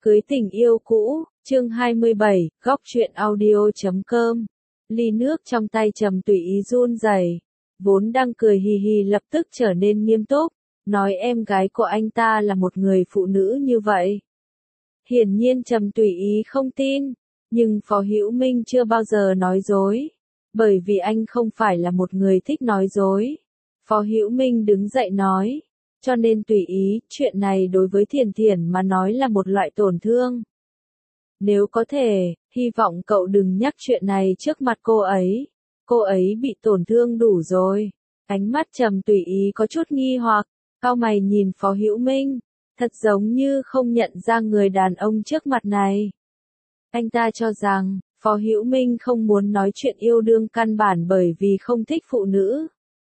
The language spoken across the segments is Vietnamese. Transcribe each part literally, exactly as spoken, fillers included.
Cưới tình yêu cũ, chương hai mươi bảy, góc truyện audio.com. Ly nước trong tay Trầm tùy ý run rẩy, vốn đang cười hì hì lập tức trở nên nghiêm túc, nói em gái của anh ta là một người phụ nữ như vậy. Hiển nhiên Trầm tùy ý không tin, nhưng Phó Hữu Minh chưa bao giờ nói dối, bởi vì anh không phải là một người thích nói dối. Phó Hữu Minh đứng dậy nói, cho nên tùy ý, chuyện này đối với Thiền Thiền mà nói là một loại tổn thương. Nếu có thể, hy vọng cậu đừng nhắc chuyện này trước mặt cô ấy. Cô ấy bị tổn thương đủ rồi. Ánh mắt Trầm tùy ý có chút nghi hoặc, cau mày nhìn Phó Hữu Minh, thật giống như không nhận ra người đàn ông trước mặt này. Anh ta cho rằng, Phó Hữu Minh không muốn nói chuyện yêu đương căn bản bởi vì không thích phụ nữ.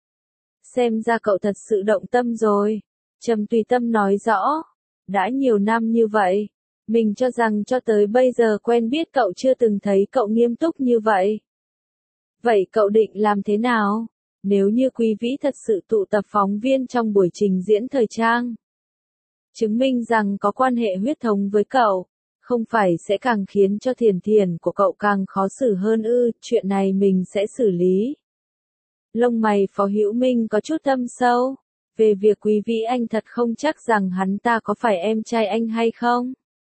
Xem ra cậu thật sự động tâm rồi. Trầm tùy tâm nói rõ, đã nhiều năm như vậy, mình cho rằng cho tới bây giờ quen biết cậu chưa từng thấy cậu nghiêm túc như vậy. Vậy cậu định làm thế nào, nếu như Quý Vĩ thật sự tụ tập phóng viên trong buổi trình diễn thời trang? Chứng minh rằng có quan hệ huyết thống với cậu, không phải sẽ càng khiến cho Thiền Thiền của cậu càng khó xử hơn ư? Chuyện này mình sẽ xử lý. Lông mày Phó Hữu Minh có chút thâm sâu. Về việc Quý Vĩ anh thật không chắc rằng hắn ta có phải em trai anh hay không.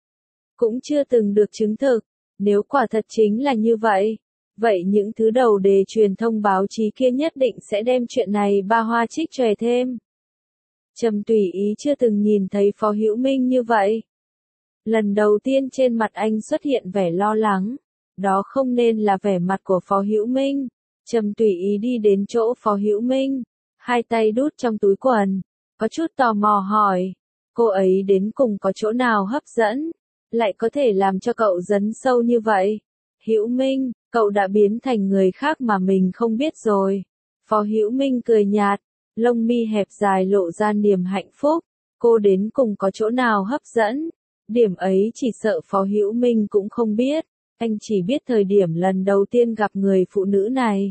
Cũng chưa từng được chứng thực, nếu quả thật chính là như vậy, vậy những thứ đầu đề truyền thông báo chí kia nhất định sẽ đem chuyện này ba hoa trích chòe thêm. Trầm tùy ý chưa từng nhìn thấy Phó Hữu Minh như vậy. Lần đầu tiên trên mặt anh xuất hiện vẻ lo lắng, đó không nên là vẻ mặt của Phó Hữu Minh. Trầm tùy ý đi đến chỗ Phó Hữu Minh, hai tay đút trong túi quần, có chút tò mò hỏi, cô ấy đến cùng có chỗ nào hấp dẫn, lại có thể làm cho cậu dấn sâu như vậy? Hữu Minh, cậu đã biến thành người khác mà mình không biết rồi. Phó Hữu Minh cười nhạt, lông mi hẹp dài lộ ra niềm hạnh phúc, cô đến cùng có chỗ nào hấp dẫn? Điểm ấy chỉ sợ Phó Hữu Minh cũng không biết, anh chỉ biết thời điểm lần đầu tiên gặp người phụ nữ này.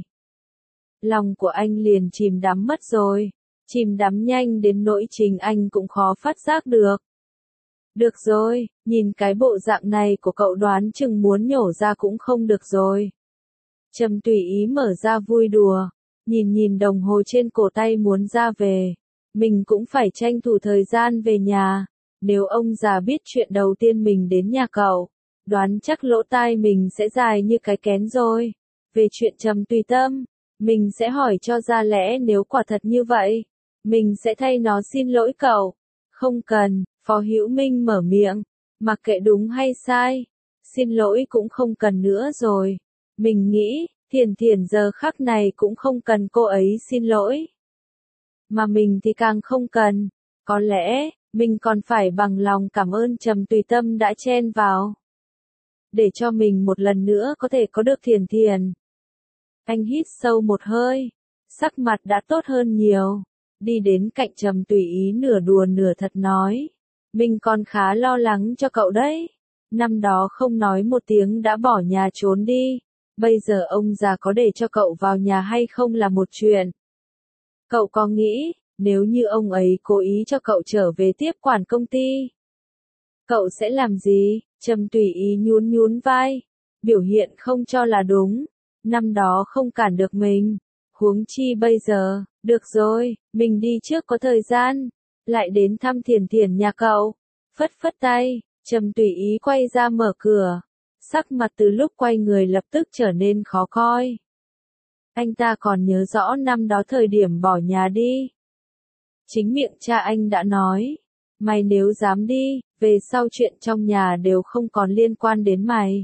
Lòng của anh liền chìm đắm mất rồi, chìm đắm nhanh đến nỗi chính anh cũng khó phát giác được. Được rồi, nhìn cái bộ dạng này của cậu đoán chừng muốn nhổ ra cũng không được rồi. Trầm tùy ý mở ra vui đùa, nhìn nhìn đồng hồ trên cổ tay muốn ra về. Mình cũng phải tranh thủ thời gian về nhà, nếu ông già biết chuyện đầu tiên mình đến nhà cậu, đoán chắc lỗ tai mình sẽ dài như cái kén rồi. Về chuyện Trầm tùy tâm, mình sẽ hỏi cho ra lẽ nếu quả thật như vậy, mình sẽ thay nó xin lỗi cậu. Không cần, Phó Hữu Minh mở miệng, mặc kệ đúng hay sai, xin lỗi cũng không cần nữa rồi. Mình nghĩ, Thiền Thiền giờ khắc này cũng không cần cô ấy xin lỗi. Mà mình thì càng không cần, có lẽ, mình còn phải bằng lòng cảm ơn Trầm tùy tâm đã chen vào. Để cho mình một lần nữa có thể có được Thiền Thiền. Anh hít sâu một hơi, sắc mặt đã tốt hơn nhiều, đi đến cạnh Trầm tùy ý nửa đùa nửa thật nói, mình còn khá lo lắng cho cậu đấy, năm đó không nói một tiếng đã bỏ nhà trốn đi, bây giờ ông già có để cho cậu vào nhà hay không là một chuyện. Cậu có nghĩ, nếu như ông ấy cố ý cho cậu trở về tiếp quản công ty, cậu sẽ làm gì? Trầm tùy ý nhún nhún vai, biểu hiện không cho là đúng. Năm đó không cản được mình, huống chi bây giờ, được rồi, mình đi trước có thời gian, lại đến thăm Thiền Thiền nhà cậu. Phất phất tay, Trầm tùy ý quay ra mở cửa, sắc mặt từ lúc quay người lập tức trở nên khó coi. Anh ta còn nhớ rõ năm đó thời điểm bỏ nhà đi. Chính miệng cha anh đã nói, mày nếu dám đi, về sau chuyện trong nhà đều không còn liên quan đến mày.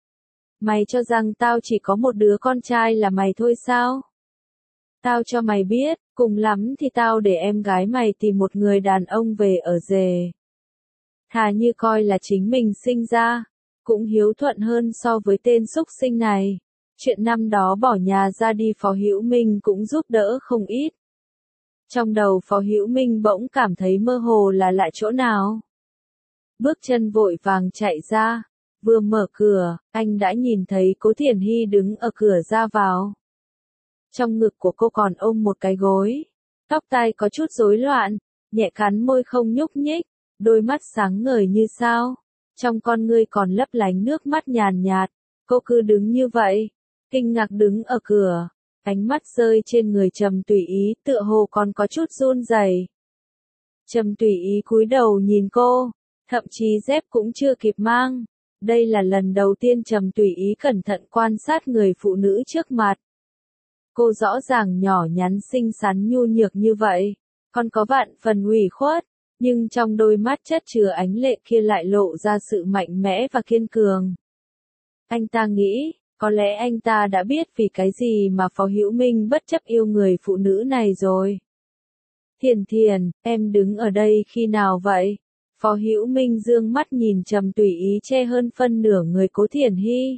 Mày cho rằng tao chỉ có một đứa con trai là mày thôi sao? Tao cho mày biết, cùng lắm thì tao để em gái mày tìm một người đàn ông về ở rể. Thà như coi là chính mình sinh ra, cũng hiếu thuận hơn so với tên súc sinh này. Chuyện năm đó bỏ nhà ra đi Phó Hữu Minh cũng giúp đỡ không ít. Trong đầu Phó Hữu Minh bỗng cảm thấy mơ hồ là lạ chỗ nào. Bước chân vội vàng chạy ra. Vừa mở cửa, anh đã nhìn thấy Cố Thiền Hy đứng ở cửa ra vào. Trong ngực của cô còn ôm một cái gối. Tóc tai có chút rối loạn, nhẹ cắn môi không nhúc nhích, đôi mắt sáng ngời như sao. trong con ngươi còn lấp lánh nước mắt nhàn nhạt. Cô cứ đứng như vậy, kinh ngạc đứng ở cửa, ánh mắt rơi trên người Trầm Tùy Ý, tựa hồ còn có chút run rẩy. Trầm Tùy Ý cúi đầu nhìn cô, thậm chí dép cũng chưa kịp mang. Đây là lần đầu tiên Trầm Tùy Ý cẩn thận quan sát người phụ nữ trước mặt. Cô rõ ràng nhỏ nhắn xinh xắn nhu nhược như vậy, còn có vạn phần ủy khuất, nhưng trong đôi mắt chất chứa ánh lệ kia lại lộ ra sự mạnh mẽ và kiên cường. Anh ta nghĩ, có lẽ anh ta đã biết vì cái gì mà Phó Hữu Minh bất chấp yêu người phụ nữ này rồi. Thiền Thiền, em đứng ở đây khi nào vậy? Phó Hữu Minh dương mắt nhìn Trầm Tùy Ý che hơn phân nửa người Cố Thiển Hy.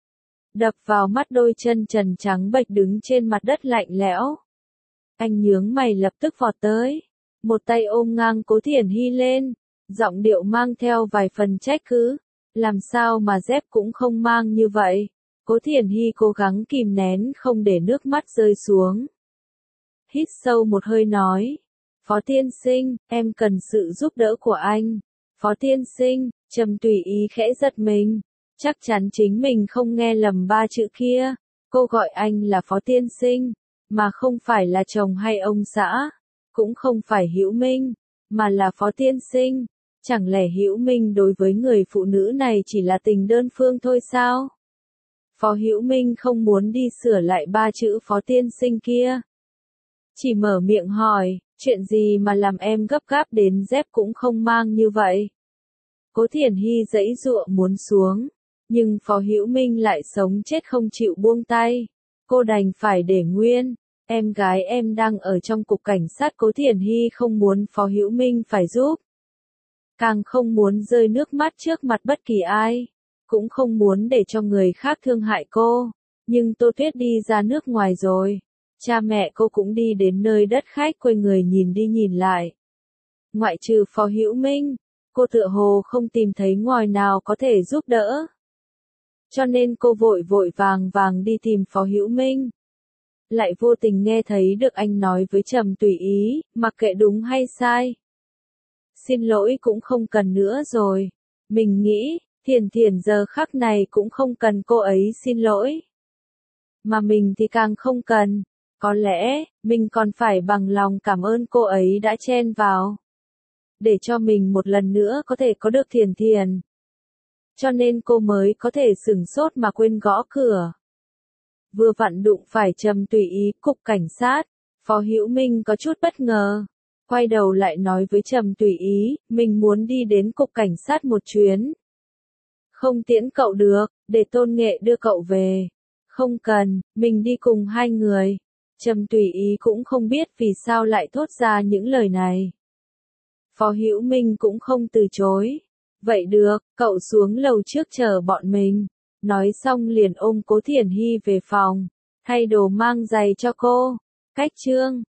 Đập vào mắt đôi chân trần trắng bệch đứng trên mặt đất lạnh lẽo. Anh nhướng mày lập tức vọt tới, một tay ôm ngang Cố Thiển Hy lên, giọng điệu mang theo vài phần trách cứ. Làm sao mà dép cũng không mang như vậy? Cố Thiển Hy cố gắng kìm nén không để nước mắt rơi xuống. Hít sâu một hơi nói. Phó tiên sinh, em cần sự giúp đỡ của anh. Phó tiên sinh, Trầm Tùy Ý khẽ giật mình. Chắc chắn chính mình không nghe lầm ba chữ kia. Cô gọi anh là Phó tiên sinh, mà không phải là chồng hay ông xã. Cũng không phải Hữu Minh, mà là Phó tiên sinh. Chẳng lẽ Hữu Minh đối với người phụ nữ này chỉ là tình đơn phương thôi sao? Phó Hữu Minh không muốn đi sửa lại ba chữ Phó tiên sinh kia. Chỉ mở miệng hỏi, chuyện gì mà làm em gấp gáp đến dép cũng không mang như vậy? Cố Thiển Hy giãy giụa muốn xuống, nhưng Phó Hữu Minh lại sống chết không chịu buông tay. Cô đành phải để nguyên. Em gái em đang ở trong cục cảnh sát. Cố Thiển Hy không muốn Phó Hữu Minh phải giúp. Càng không muốn rơi nước mắt trước mặt bất kỳ ai, cũng không muốn để cho người khác thương hại cô. Nhưng Tô Tuyết đi ra nước ngoài rồi, cha mẹ cô cũng đi đến nơi đất khách quê người nhìn đi nhìn lại. Ngoại trừ Phó Hữu Minh, cô tựa hồ không tìm thấy ngoài nào có thể giúp đỡ. Cho nên cô vội vội vàng vàng đi tìm Phó Hữu Minh. Lại vô tình nghe thấy được anh nói với Trầm Tùy Ý, mặc kệ đúng hay sai. Xin lỗi cũng không cần nữa rồi. Mình nghĩ, Thiền Thiền giờ khắc này cũng không cần cô ấy xin lỗi. Mà mình thì càng không cần. Có lẽ, mình còn phải bằng lòng cảm ơn cô ấy đã chen vào. Để cho mình một lần nữa có thể có được Thiền Thiền. Cho nên cô mới có thể sửng sốt mà quên gõ cửa. Vừa vặn đụng phải Trầm Tùy Ý, cục cảnh sát. Phó Hữu Minh có chút bất ngờ. Quay đầu lại nói với Trầm Tùy Ý, mình muốn đi đến cục cảnh sát một chuyến. Không tiễn cậu được, để Tôn Nghệ đưa cậu về. Không cần, mình đi cùng hai người. Trầm Tùy Ý cũng không biết vì sao lại thốt ra những lời này. Phó Hữu Minh cũng không từ chối. Vậy được, cậu xuống lầu trước chờ bọn mình. Nói xong liền ôm Cố Thiển Hy về phòng, thay đồ mang giày cho cô. Cách chương